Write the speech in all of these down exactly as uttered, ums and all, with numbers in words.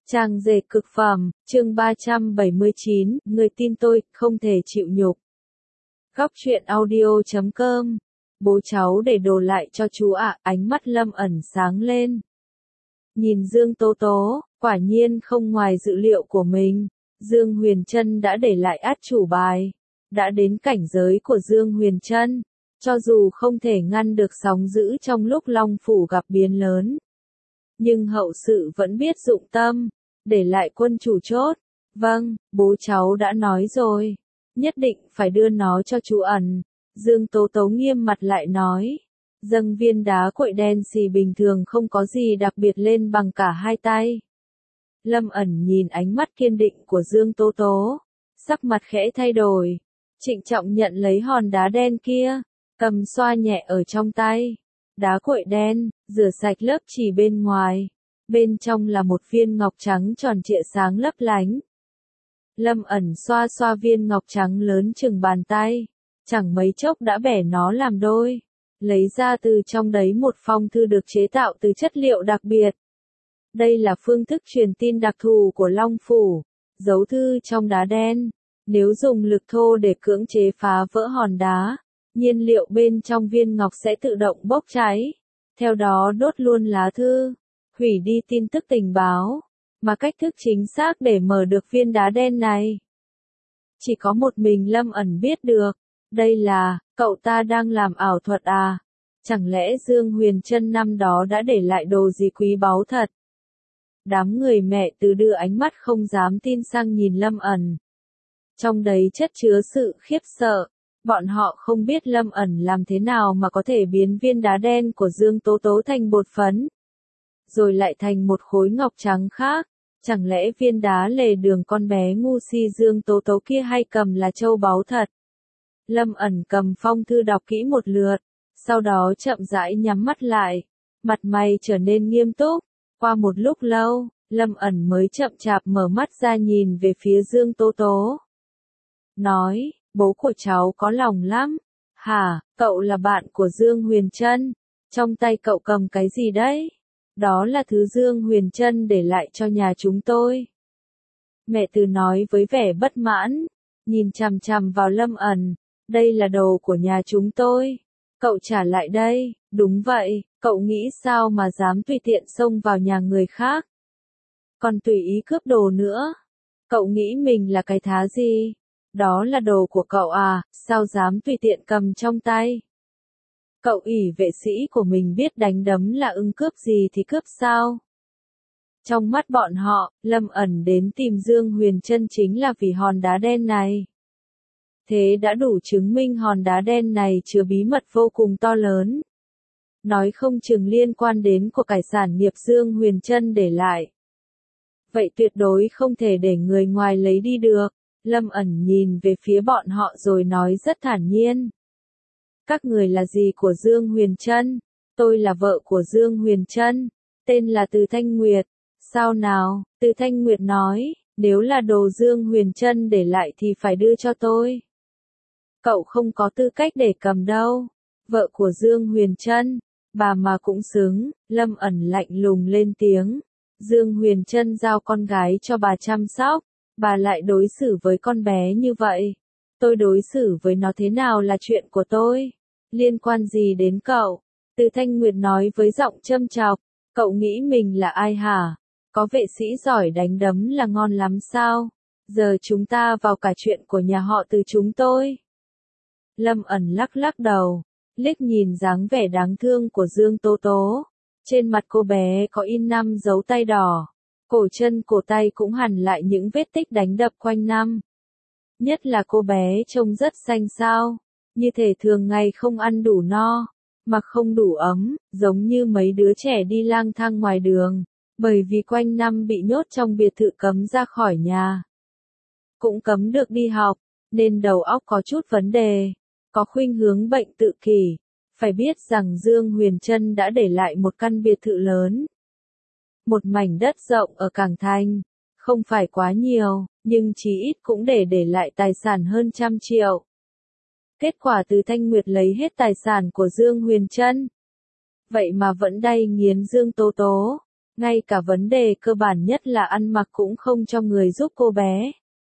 Trang dệt cực phẩm, chương ba trăm bảy mươi chín, người tin tôi, không thể chịu nhục. Góc truyện audio chấm com. Bố cháu để đồ lại cho chú ạ, ánh mắt Lâm ẩn sáng lên. Nhìn Dương Tố Tố, quả nhiên không ngoài dự liệu của mình, Dương Huyền Trân đã để lại át chủ bài. Đã đến cảnh giới của Dương Huyền Trân, cho dù không thể ngăn được sóng dữ trong lúc Long Phủ gặp biến lớn. Nhưng hậu sự vẫn biết dụng tâm, để lại quân chủ chốt. Vâng, bố cháu đã nói rồi, nhất định phải đưa nó cho chú ẩn. Dương Tố Tố nghiêm mặt lại nói, dâng viên đá quậy đen xì bình thường không có gì đặc biệt lên bằng cả hai tay. Lâm ẩn nhìn ánh mắt kiên định của Dương Tố Tố, sắc mặt khẽ thay đổi, trịnh trọng nhận lấy hòn đá đen kia, cầm xoa nhẹ ở trong tay. Đá quậy đen, rửa sạch lớp chì bên ngoài, bên trong là một viên ngọc trắng tròn trịa sáng lấp lánh. Lâm ẩn xoa xoa viên ngọc trắng lớn chừng bàn tay, chẳng mấy chốc đã bẻ nó làm đôi, lấy ra từ trong đấy một phong thư được chế tạo từ chất liệu đặc biệt. Đây là phương thức truyền tin đặc thù của Long Phủ, giấu thư trong đá đen, nếu dùng lực thô để cưỡng chế phá vỡ hòn đá, nhiên liệu bên trong viên ngọc sẽ tự động bốc cháy, theo đó đốt luôn lá thư, hủy đi tin tức tình báo, mà cách thức chính xác để mở được viên đá đen này. Chỉ có một mình Lâm ẩn biết được, đây là, cậu ta đang làm ảo thuật à? Chẳng lẽ Dương Huyền Trân năm đó đã để lại đồ gì quý báu thật? Đám người mẹ từ đưa ánh mắt không dám tin sang nhìn Lâm ẩn. Trong đấy chất chứa sự khiếp sợ. Bọn họ không biết Lâm ẩn làm thế nào mà có thể biến viên đá đen của Dương Tố Tố thành bột phấn, rồi lại thành một khối ngọc trắng khác. Chẳng lẽ viên đá lề đường con bé ngu si Dương Tố Tố kia hay cầm là châu báu thật? Lâm ẩn cầm phong thư đọc kỹ một lượt, sau đó chậm rãi nhắm mắt lại, mặt mày trở nên nghiêm túc. Qua một lúc lâu, Lâm ẩn mới chậm chạp mở mắt ra nhìn về phía Dương Tố Tố. Nói, bố của cháu có lòng lắm. Hả, cậu là bạn của Dương Huyền Trân, trong tay cậu cầm cái gì đấy? Đó là thứ Dương Huyền Trân để lại cho nhà chúng tôi. Mẹ Từ nói với vẻ bất mãn, nhìn chằm chằm vào Lâm ẩn, đây là đồ của nhà chúng tôi. Cậu trả lại đây. Đúng vậy, cậu nghĩ sao mà dám tùy tiện xông vào nhà người khác? Còn tùy ý cướp đồ nữa. Cậu nghĩ mình là cái thá gì? Đó là đồ của cậu à, sao dám tùy tiện cầm trong tay? Cậu ỷ vệ sĩ của mình biết đánh đấm là ưng cướp gì thì cướp sao? Trong mắt bọn họ, Lâm ẩn đến tìm Dương Huyền Trân chính là vì hòn đá đen này. Thế đã đủ chứng minh hòn đá đen này chứa bí mật vô cùng to lớn. Nói không chừng liên quan đến của cải sản nghiệp Dương Huyền Trân để lại. Vậy tuyệt đối không thể để người ngoài lấy đi được. Lâm ẩn nhìn về phía bọn họ rồi nói rất thản nhiên. Các người là gì của Dương Huyền Trân? Tôi là vợ của Dương Huyền Trân, tên là Từ Thanh Nguyệt. Sao nào? Từ Thanh Nguyệt nói, nếu là đồ Dương Huyền Trân để lại thì phải đưa cho tôi. Cậu không có tư cách để cầm đâu. Vợ của Dương Huyền Trân, bà mà cũng xứng. Lâm ẩn lạnh lùng lên tiếng. Dương Huyền Trân giao con gái cho bà chăm sóc, bà lại đối xử với con bé như vậy. Tôi đối xử với nó thế nào là chuyện của tôi, liên quan gì đến cậu? Từ Thanh Nguyệt nói với giọng châm chọc, cậu nghĩ mình là ai hả? Có vệ sĩ giỏi đánh đấm là ngon lắm sao? Giờ chúng ta vào cả chuyện của nhà họ Từ chúng tôi. Lâm ẩn lắc lắc đầu, liếc nhìn dáng vẻ đáng thương của Dương Tố Tố. Trên mặt cô bé có in năm dấu tay đỏ, cổ chân cổ tay cũng hằn lại những vết tích đánh đập quanh năm. Nhất là cô bé trông rất xanh xao, như thể thường ngày không ăn đủ no, mặc không đủ ấm, giống như mấy đứa trẻ đi lang thang ngoài đường, bởi vì quanh năm bị nhốt trong biệt thự cấm ra khỏi nhà. Cũng cấm được đi học, nên đầu óc có chút vấn đề, có khuynh hướng bệnh tự kỷ. Phải biết rằng Dương Huyền Trân đã để lại một căn biệt thự lớn, một mảnh đất rộng ở Cảng Thành, không phải quá nhiều, nhưng chí ít cũng để để lại tài sản hơn trăm triệu. Kết quả Từ Thanh Nguyệt lấy hết tài sản của Dương Huyền Trân. Vậy mà vẫn đay nghiến Dương Tố Tố. Ngay cả vấn đề cơ bản nhất là ăn mặc cũng không cho người giúp cô bé.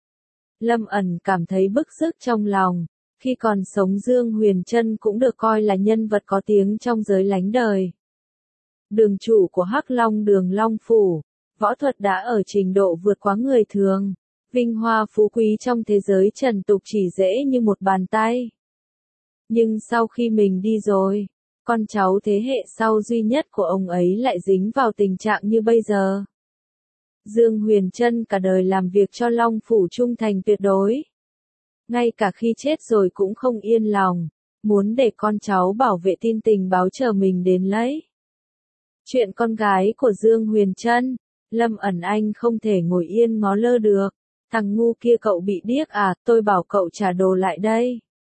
Lâm ẩn cảm thấy bức xúc trong lòng, khi còn sống Dương Huyền Trân cũng được coi là nhân vật có tiếng trong giới lánh đời. Đường chủ của Hắc Long Đường Long Phủ, võ thuật đã ở trình độ vượt quá người thường, vinh hoa phú quý trong thế giới trần tục chỉ dễ như một bàn tay. Nhưng sau khi mình đi rồi, con cháu thế hệ sau duy nhất của ông ấy lại dính vào tình trạng như bây giờ. Dương Huyền Trân cả đời làm việc cho Long Phủ trung thành tuyệt đối. Ngay cả khi chết rồi cũng không yên lòng, muốn để con cháu bảo vệ tin tình báo chờ mình đến lấy. Chuyện con gái của Dương Huyền Trân, Lâm ẩn anh không thể ngồi yên ngó lơ được. Thằng ngu kia cậu bị điếc à, tôi bảo cậu trả đồ lại đây.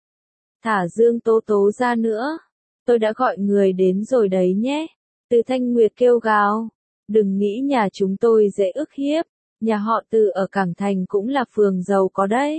Thả Dương Tố Tố ra nữa. Tôi đã gọi người đến rồi đấy nhé. Từ Thanh Nguyệt kêu gào. Đừng nghĩ nhà chúng tôi dễ ức hiếp. Nhà họ Từ ở Cảng Thành cũng là phường giàu có đấy.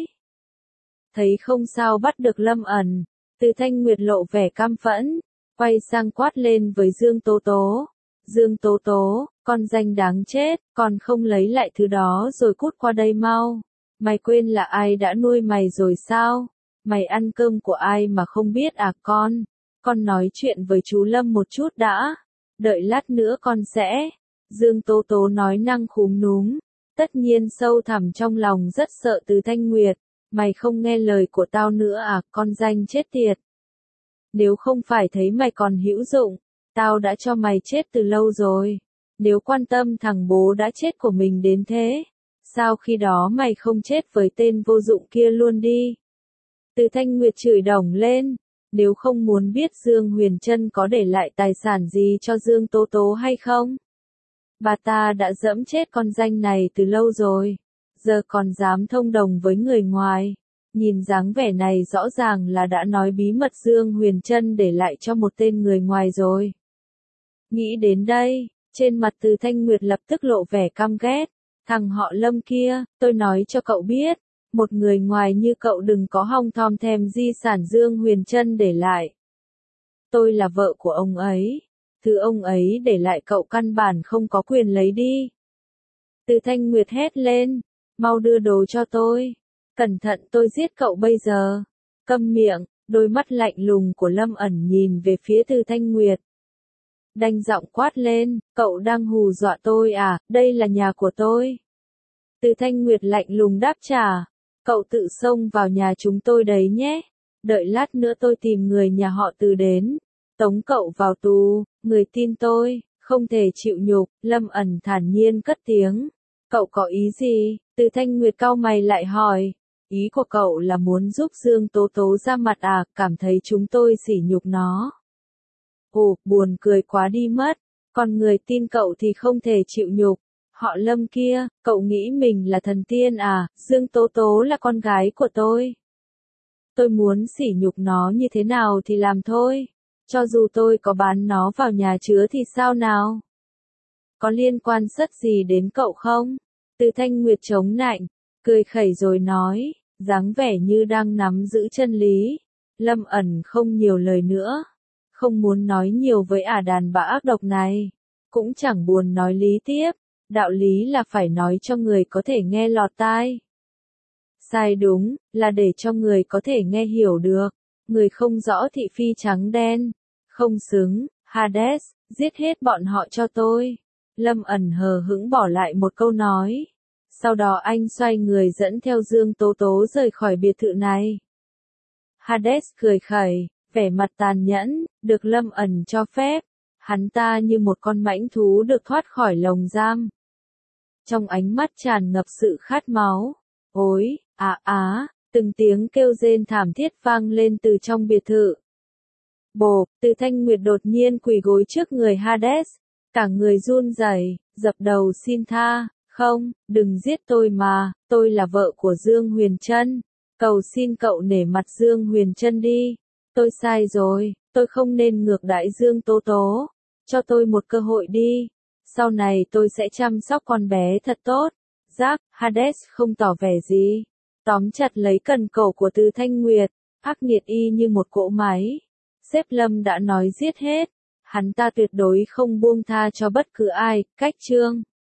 Thấy không sao bắt được Lâm ẩn. Từ Thanh Nguyệt lộ vẻ căm phẫn. Quay sang quát lên với Dương Tố Tố. Dương Tố Tố, con danh đáng chết, còn không lấy lại thứ đó rồi cút qua đây mau. Mày quên là ai đã nuôi mày rồi sao? Mày ăn cơm của ai mà không biết à con? Con nói chuyện với chú Lâm một chút đã. Đợi lát nữa con sẽ. Dương Tố Tố nói năng khúm núm. Tất nhiên sâu thẳm trong lòng rất sợ Từ Thanh Nguyệt. Mày không nghe lời của tao nữa à, con danh chết tiệt. Nếu không phải thấy mày còn hữu dụng, tao đã cho mày chết từ lâu rồi. Nếu quan tâm thằng bố đã chết của mình đến thế, sao khi đó mày không chết với tên vô dụng kia luôn đi? Từ Thanh Nguyệt chửi đổng lên, nếu không muốn biết Dương Huyền Trân có để lại tài sản gì cho Dương Tố Tố hay không? Bà ta đã dẫm chết con danh này từ lâu rồi, giờ còn dám thông đồng với người ngoài. Nhìn dáng vẻ này rõ ràng là đã nói bí mật Dương Huyền Trân để lại cho một tên người ngoài rồi. Nghĩ đến đây, trên mặt Từ Thanh Nguyệt lập tức lộ vẻ căm ghét. Thằng họ Lâm kia, tôi nói cho cậu biết, một người ngoài như cậu đừng có hong thom thèm di sản Dương Huyền Trân để lại. Tôi là vợ của ông ấy, thứ ông ấy để lại cậu căn bản không có quyền lấy đi. Từ Thanh Nguyệt hét lên, mau đưa đồ cho tôi. Cẩn thận tôi giết cậu bây giờ. Câm miệng, đôi mắt lạnh lùng của Lâm ẩn nhìn về phía Từ Thanh Nguyệt. Đanh giọng quát lên, cậu đang hù dọa tôi à, đây là nhà của tôi. Từ Thanh Nguyệt lạnh lùng đáp trả, cậu tự xông vào nhà chúng tôi đấy nhé. Đợi lát nữa tôi tìm người nhà họ Từ đến, tống cậu vào tù, người tin tôi, không thể chịu nhục. Lâm ẩn thản nhiên cất tiếng. Cậu có ý gì? Từ Thanh Nguyệt cau mày lại hỏi. Ý của cậu là muốn giúp Dương Tố Tố ra mặt à, cảm thấy chúng tôi sỉ nhục nó. Ồ, buồn cười quá đi mất, còn người tin cậu thì không thể chịu nhục. Họ Lâm kia, cậu nghĩ mình là thần tiên à, Dương Tố Tố là con gái của tôi. Tôi muốn sỉ nhục nó như thế nào thì làm thôi, cho dù tôi có bán nó vào nhà chứa thì sao nào? Có liên quan sất gì đến cậu không? Từ Thanh Nguyệt chống nạnh, cười khẩy rồi nói, dáng vẻ như đang nắm giữ chân lý. Lâm ẩn không nhiều lời nữa, không muốn nói nhiều với ả đàn bà ác độc này, cũng chẳng buồn nói lý tiếp, đạo lý là phải nói cho người có thể nghe lọt tai. Sai đúng, là để cho người có thể nghe hiểu được, người không rõ thị phi trắng đen, không xứng, Hades, giết hết bọn họ cho tôi. Lâm ẩn hờ hững bỏ lại một câu nói. Sau đó anh xoay người dẫn theo Dương Tố Tố rời khỏi biệt thự này. Hades cười khẩy, vẻ mặt tàn nhẫn, được Lâm ẩn cho phép. Hắn ta như một con mãnh thú được thoát khỏi lồng giam. Trong ánh mắt tràn ngập sự khát máu. Ôi, á á, từng tiếng kêu rên thảm thiết vang lên từ trong biệt thự. Bồ, Từ Thanh Nguyệt đột nhiên quỳ gối trước người Hades. Cả người run rẩy, dập đầu xin tha. Không, đừng giết tôi mà, tôi là vợ của Dương Huyền Trân. Cầu xin cậu nể mặt Dương Huyền Trân đi. Tôi sai rồi, tôi không nên ngược đãi Dương Tố Tố. Cho tôi một cơ hội đi. Sau này tôi sẽ chăm sóc con bé thật tốt. Giác, Hades không tỏ vẻ gì. Tóm chặt lấy cần cổ của Từ Thanh Nguyệt, ác nghiệt y như một cỗ máy. Sếp Lâm đã nói giết hết. hắn ta tuyệt đối không buông tha cho bất cứ ai, cách chương.